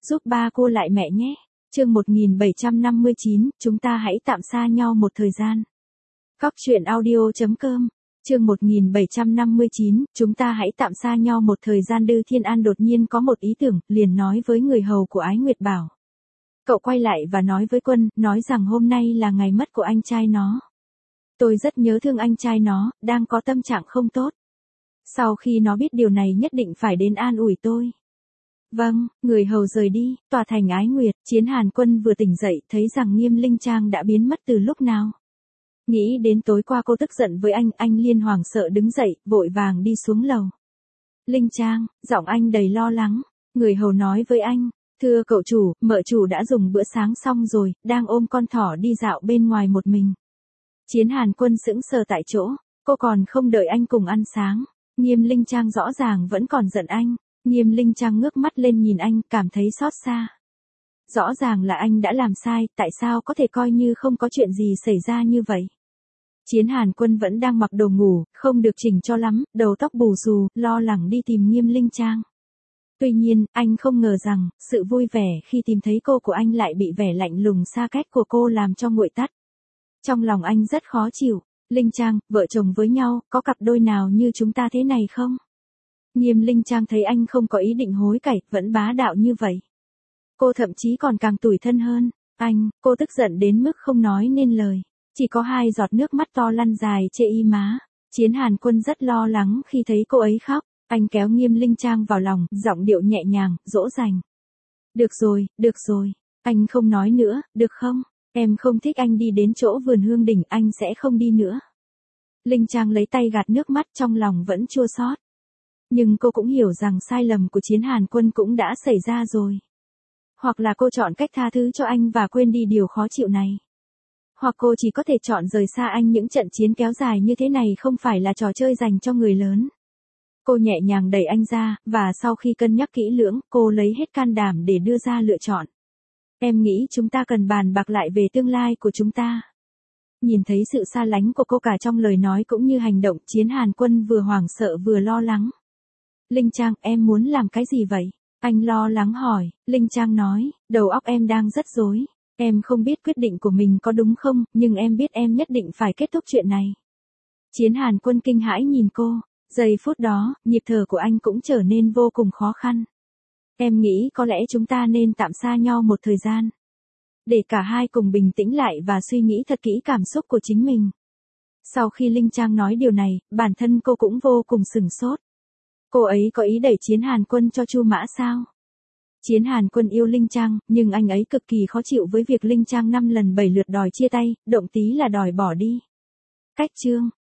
giúp ba cô lại mẹ nhé. Chương 1759, chúng ta hãy tạm xa nhau một thời gian. Cóc truyện audio.com. Chương 1759, chúng ta hãy tạm xa nhau một thời gian. Đư Thiên An đột nhiên có một ý tưởng, liền nói với người hầu của Ái Nguyệt bảo. Cậu quay lại và nói với Quân, nói rằng hôm nay là ngày mất của anh trai nó. Tôi rất nhớ thương anh trai nó, đang có tâm trạng không tốt. Sau khi nó biết điều này nhất định phải đến an ủi tôi. Vâng, người hầu rời đi, tòa thành Ái Nguyệt. Chiến Hàn Quân vừa tỉnh dậy, thấy rằng Nghiêm Linh Trang đã biến mất từ lúc nào. Nghĩ đến tối qua cô tức giận với anh liên hoảng sợ đứng dậy, vội vàng đi xuống lầu. Linh Trang, giọng anh đầy lo lắng. Người hầu nói với anh, thưa cậu chủ, mợ chủ đã dùng bữa sáng xong rồi, đang ôm con thỏ đi dạo bên ngoài một mình. Chiến Hàn Quân sững sờ tại chỗ, cô còn không đợi anh cùng ăn sáng. Nghiêm Linh Trang rõ ràng vẫn còn giận anh. Nghiêm Linh Trang ngước mắt lên nhìn anh, cảm thấy xót xa. Rõ ràng là anh đã làm sai, tại sao có thể coi như không có chuyện gì xảy ra như vậy? Chiến Hàn Quân vẫn đang mặc đồ ngủ, không được chỉnh cho lắm, đầu tóc bù xù, lo lắng đi tìm Nghiêm Linh Trang. Tuy nhiên, anh không ngờ rằng, sự vui vẻ khi tìm thấy cô của anh lại bị vẻ lạnh lùng xa cách của cô làm cho nguội tắt. Trong lòng anh rất khó chịu. Linh Trang, vợ chồng với nhau, có cặp đôi nào như chúng ta thế này không? Nghiêm Linh Trang thấy anh không có ý định hối cải, vẫn bá đạo như vậy. Cô thậm chí còn càng tủi thân hơn. Cô tức giận đến mức không nói nên lời. Chỉ có 2 giọt nước mắt to lăn dài trên y má. Chiến Hàn Quân rất lo lắng khi thấy cô ấy khóc. Anh kéo Nghiêm Linh Trang vào lòng, giọng điệu nhẹ nhàng, dỗ dành. Được rồi. Anh không nói nữa, được không? Em không thích anh đi đến chỗ vườn hương đỉnh, anh sẽ không đi nữa. Linh Trang lấy tay gạt nước mắt, trong lòng vẫn chua xót. Nhưng cô cũng hiểu rằng sai lầm của Chiến Hàn Quân cũng đã xảy ra rồi. Hoặc là cô chọn cách tha thứ cho anh và quên đi điều khó chịu này. Hoặc cô chỉ có thể chọn rời xa anh. Những trận chiến kéo dài như thế này không phải là trò chơi dành cho người lớn. Cô nhẹ nhàng đẩy anh ra, và sau khi cân nhắc kỹ lưỡng, cô lấy hết can đảm để đưa ra lựa chọn. Em nghĩ chúng ta cần bàn bạc lại về tương lai của chúng ta. Nhìn thấy sự xa lánh của cô cả trong lời nói cũng như hành động, Chiến Hàn Quân vừa hoảng sợ vừa lo lắng. Linh Trang, em muốn làm cái gì vậy? Anh lo lắng hỏi. Linh Trang nói, đầu óc em đang rất rối. Em không biết quyết định của mình có đúng không, nhưng em biết em nhất định phải kết thúc chuyện này. Chiến Hàn Quân kinh hãi nhìn cô. Giây phút đó, nhịp thở của anh cũng trở nên vô cùng khó khăn. Em nghĩ có lẽ chúng ta nên tạm xa nhau một thời gian. Để cả hai cùng bình tĩnh lại và suy nghĩ thật kỹ cảm xúc của chính mình. Sau khi Linh Trang nói điều này, bản thân cô cũng vô cùng sửng sốt. Cô ấy có ý đẩy Chiến Hàn Quân cho Chu Mã sao? Chiến Hàn Quân yêu Linh Trang, nhưng anh ấy cực kỳ khó chịu với việc Linh Trang 5 lần 7 lượt đòi chia tay, động tí là đòi bỏ đi. Cách chương